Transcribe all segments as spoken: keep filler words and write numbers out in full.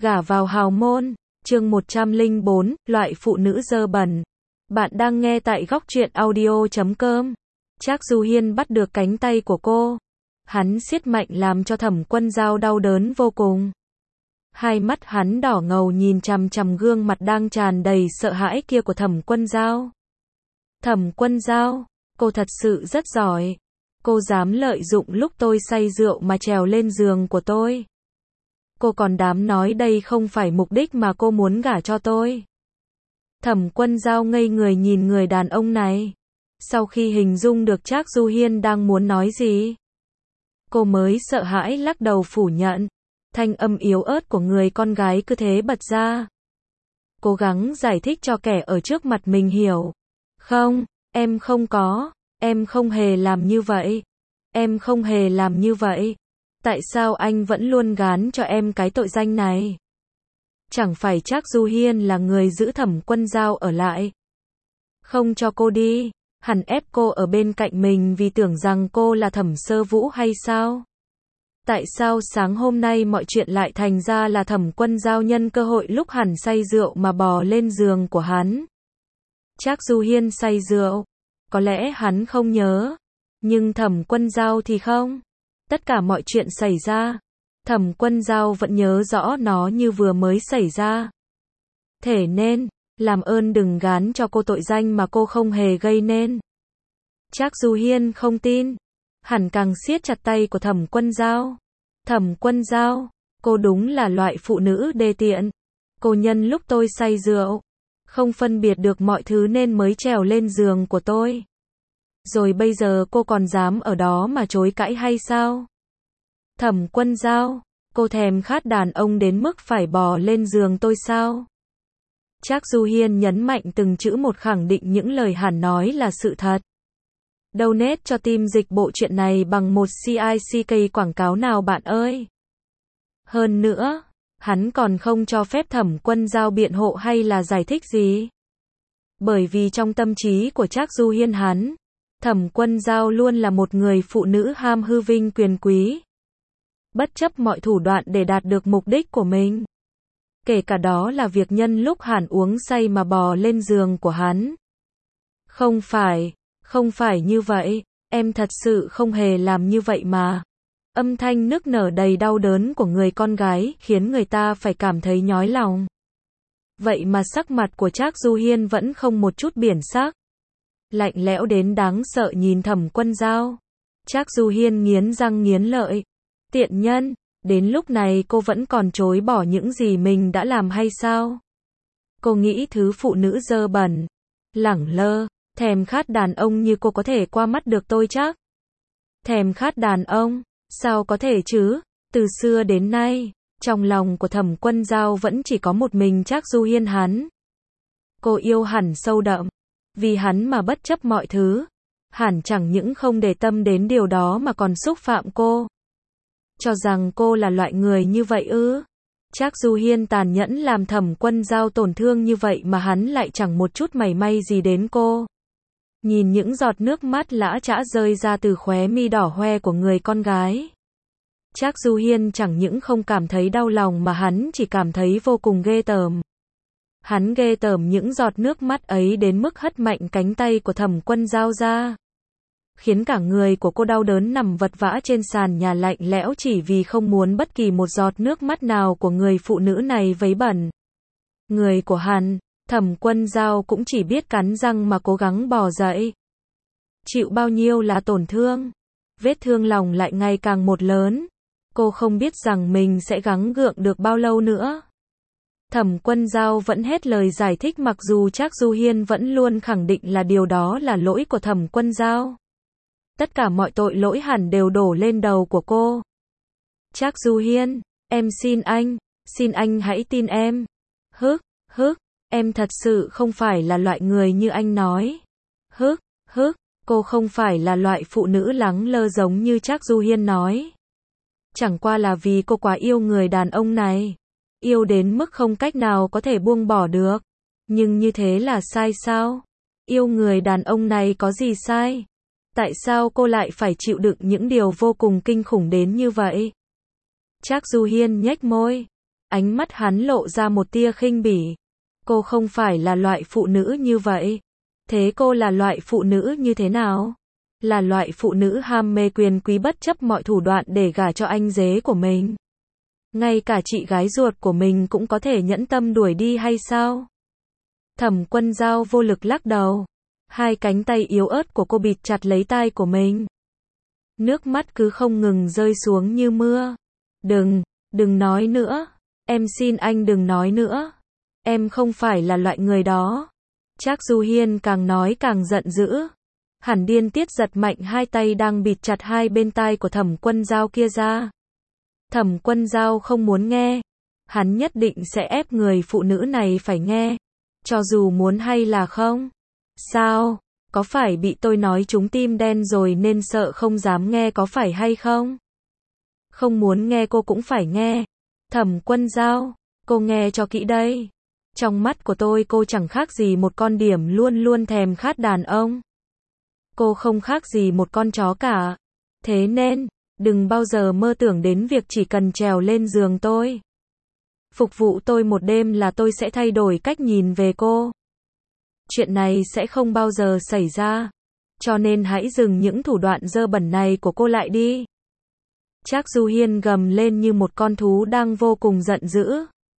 Gả vào hào môn, chương một trăm lẻ bốn, loại phụ nữ dơ bẩn. Bạn đang nghe tại góc truyện audio chấm com. Trác Du Hiên bắt được cánh tay của cô. Hắn siết mạnh làm cho Thẩm Quân Dao đau đớn vô cùng. Hai mắt hắn đỏ ngầu nhìn chằm chằm gương mặt đang tràn đầy sợ hãi kia của Thẩm Quân Dao. Thẩm Quân Dao, cô thật sự rất giỏi. Cô dám lợi dụng lúc tôi say rượu mà trèo lên giường của tôi. Cô còn dám nói đây không phải mục đích mà cô muốn gả cho tôi. Thẩm Quân Dao ngây người nhìn người đàn ông này. Sau khi hình dung được Trác Du Hiên đang muốn nói gì, cô mới sợ hãi lắc đầu phủ nhận. Thanh âm yếu ớt của người con gái cứ thế bật ra. Cố gắng giải thích cho kẻ ở trước mặt mình hiểu. Không, em không có, em không hề làm như vậy. Em không hề làm như vậy. Tại sao anh vẫn luôn gán cho em cái tội danh này? Chẳng phải Trác Du Hiên là người giữ Thẩm Quân Dao ở lại, không cho cô đi, hẳn ép cô ở bên cạnh mình vì tưởng rằng cô là Thẩm Sơ Vũ hay sao? Tại sao sáng hôm nay mọi chuyện lại thành ra là Thẩm Quân Dao nhân cơ hội lúc hẳn say rượu mà bò lên giường của hắn? Trác Du Hiên say rượu, có lẽ hắn không nhớ, nhưng Thẩm Quân Dao thì không. Tất cả mọi chuyện xảy ra, Thẩm Quân Dao vẫn nhớ rõ nó như vừa mới xảy ra. Thế nên, làm ơn đừng gán cho cô tội danh mà cô không hề gây nên. Trác Du Hiên không tin, hẳn càng siết chặt tay của Thẩm Quân Dao. Thẩm Quân Dao, cô đúng là loại phụ nữ đê tiện. Cô nhân lúc tôi say rượu, không phân biệt được mọi thứ nên mới trèo lên giường của tôi. Rồi bây giờ cô còn dám ở đó mà chối cãi hay sao? Thẩm Quân Dao, cô thèm khát đàn ông đến mức phải bò lên giường tôi sao? Trác Du Hiên nhấn mạnh từng chữ một, khẳng định những lời hắn nói là sự thật. Donate cho team dịch bộ truyện này bằng một xê i xê ca quảng cáo nào bạn ơi. Hơn nữa, hắn còn không cho phép Thẩm Quân Dao biện hộ hay là giải thích gì. Bởi vì trong tâm trí của Trác Du Hiên hắn, Thẩm Quân Dao luôn là một người phụ nữ ham hư vinh quyền quý, bất chấp mọi thủ đoạn để đạt được mục đích của mình. Kể cả đó là việc nhân lúc hắn uống say mà bò lên giường của hắn. Không phải, không phải như vậy, em thật sự không hề làm như vậy mà. Âm thanh nức nở đầy đau đớn của người con gái khiến người ta phải cảm thấy nhói lòng. Vậy mà sắc mặt của Trác Du Hiên vẫn không một chút biển sắc. Lạnh lẽo đến đáng sợ nhìn Thẩm Quân Dao. Trác Du Hiên nghiến răng nghiến lợi. Tiện nhân, đến lúc này cô vẫn còn chối bỏ những gì mình đã làm hay sao? Cô nghĩ thứ phụ nữ dơ bẩn, lẳng lơ, thèm khát đàn ông như cô có thể qua mắt được tôi chắc? Thèm khát đàn ông, sao có thể chứ? Từ xưa đến nay, trong lòng của Thẩm Quân Dao vẫn chỉ có một mình Trác Du Hiên hắn. Cô yêu hẳn sâu đậm, vì hắn mà bất chấp mọi thứ. Hẳn chẳng những không để tâm đến điều đó mà còn xúc phạm cô. Cho rằng cô là loại người như vậy ư? Trác Du Hiên tàn nhẫn làm Thẩm Quân Dao tổn thương như vậy mà hắn lại chẳng một chút mảy may gì đến cô. Nhìn những giọt nước mắt lã chã rơi ra từ khóe mi đỏ hoe của người con gái, Trác Du Hiên chẳng những không cảm thấy đau lòng mà hắn chỉ cảm thấy vô cùng ghê tởm. Hắn ghê tởm những giọt nước mắt ấy đến mức hất mạnh cánh tay của Thẩm Quân Dao ra, khiến cả người của cô đau đớn nằm vật vã trên sàn nhà lạnh lẽo chỉ vì không muốn bất kỳ một giọt nước mắt nào của người phụ nữ này vấy bẩn. Người của hắn, Thẩm Quân Dao cũng chỉ biết cắn răng mà cố gắng bò dậy. Chịu bao nhiêu là tổn thương, vết thương lòng lại ngày càng một lớn. Cô không biết rằng mình sẽ gắng gượng được bao lâu nữa. Thẩm Quân Dao vẫn hết lời giải thích mặc dù Trác Du Hiên vẫn luôn khẳng định là điều đó là lỗi của Thẩm Quân Dao. Tất cả mọi tội lỗi hẳn đều đổ lên đầu của cô. Trác Du Hiên, em xin anh, xin anh hãy tin em. Hức, hức, em thật sự không phải là loại người như anh nói. Hức, hức, cô không phải là loại phụ nữ lẳng lơ giống như Trác Du Hiên nói. Chẳng qua là vì cô quá yêu người đàn ông này. Yêu đến mức không cách nào có thể buông bỏ được. Nhưng như thế là sai sao? Yêu người đàn ông này có gì sai? Tại sao cô lại phải chịu đựng những điều vô cùng kinh khủng đến như vậy? Trác Du Hiên nhếch môi. Ánh mắt hắn lộ ra một tia khinh bỉ. Cô không phải là loại phụ nữ như vậy. Thế cô là loại phụ nữ như thế nào? Là loại phụ nữ ham mê quyền quý bất chấp mọi thủ đoạn để gả cho anh rể của mình. Ngay cả chị gái ruột của mình cũng có thể nhẫn tâm đuổi đi hay sao? Thẩm Quân Dao vô lực lắc đầu. Hai cánh tay yếu ớt của cô bịt chặt lấy tai của mình. Nước mắt cứ không ngừng rơi xuống như mưa. Đừng, đừng nói nữa. Em xin anh đừng nói nữa. Em không phải là loại người đó. Trác Du Hiên càng nói càng giận dữ. Hẳn điên tiết giật mạnh hai tay đang bịt chặt hai bên tai của Thẩm Quân Dao kia ra. Thẩm Quân Dao không muốn nghe. Hắn nhất định sẽ ép người phụ nữ này phải nghe. Cho dù muốn hay là không. Sao? Có phải bị tôi nói trúng tim đen rồi nên sợ không dám nghe có phải hay không? Không muốn nghe cô cũng phải nghe. Thẩm Quân Dao, cô nghe cho kỹ đây. Trong mắt của tôi cô chẳng khác gì một con điểm luôn luôn thèm khát đàn ông. Cô không khác gì một con chó cả. Thế nên, đừng bao giờ mơ tưởng đến việc chỉ cần trèo lên giường tôi. Phục vụ tôi một đêm là tôi sẽ thay đổi cách nhìn về cô. Chuyện này sẽ không bao giờ xảy ra. Cho nên hãy dừng những thủ đoạn dơ bẩn này của cô lại đi. Trác Du Hiên gầm lên như một con thú đang vô cùng giận dữ.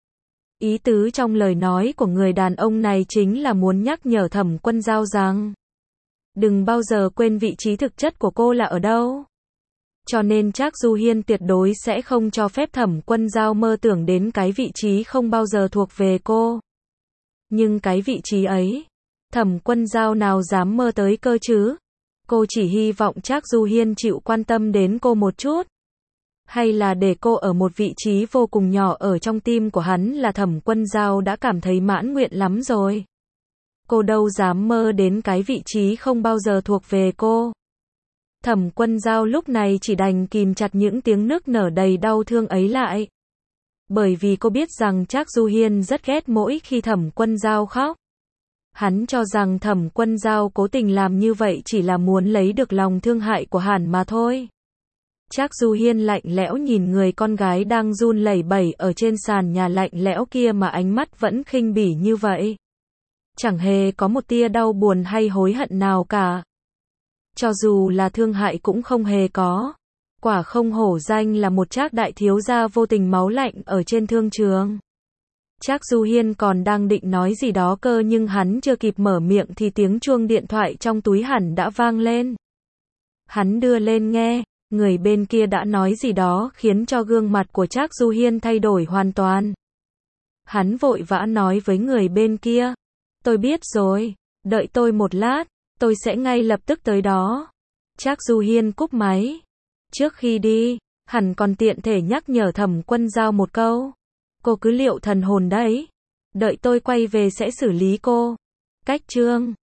Ý tứ trong lời nói của người đàn ông này chính là muốn nhắc nhở Thẩm Quân Dao rằng đừng bao giờ quên vị trí thực chất của cô là ở đâu. Cho nên Trác Du Hiên tuyệt đối sẽ không cho phép Thẩm Quân Dao mơ tưởng đến cái vị trí không bao giờ thuộc về cô. Nhưng cái vị trí ấy, Thẩm Quân Dao nào dám mơ tới cơ chứ? Cô chỉ hy vọng Trác Du Hiên chịu quan tâm đến cô một chút. Hay là để cô ở một vị trí vô cùng nhỏ ở trong tim của hắn là Thẩm Quân Dao đã cảm thấy mãn nguyện lắm rồi. Cô đâu dám mơ đến cái vị trí không bao giờ thuộc về cô. Thẩm Quân Dao lúc này chỉ đành kìm chặt những tiếng nức nở đầy đau thương ấy lại. Bởi vì cô biết rằng Trác Du Hiên rất ghét mỗi khi Thẩm Quân Dao khóc. Hắn cho rằng Thẩm Quân Dao cố tình làm như vậy chỉ là muốn lấy được lòng thương hại của hắn mà thôi. Trác Du Hiên lạnh lẽo nhìn người con gái đang run lẩy bẩy ở trên sàn nhà lạnh lẽo kia mà ánh mắt vẫn khinh bỉ như vậy. Chẳng hề có một tia đau buồn hay hối hận nào cả. Cho dù là thương hại cũng không hề có. Quả không hổ danh là một Trác đại thiếu gia vô tình máu lạnh ở trên thương trường. Trác Du Hiên còn đang định nói gì đó cơ nhưng hắn chưa kịp mở miệng thì tiếng chuông điện thoại trong túi hắn đã vang lên. Hắn đưa lên nghe, người bên kia đã nói gì đó khiến cho gương mặt của Trác Du Hiên thay đổi hoàn toàn. Hắn vội vã nói với người bên kia, tôi biết rồi, đợi tôi một lát, tôi sẽ ngay lập tức tới đó. Trác Du Hiên cúp máy. Trước khi đi, hắn còn tiện thể nhắc nhở Thẩm Quân Dao một câu. Cô cứ liệu thần hồn đấy. Đợi tôi quay về sẽ xử lý cô. Cách chương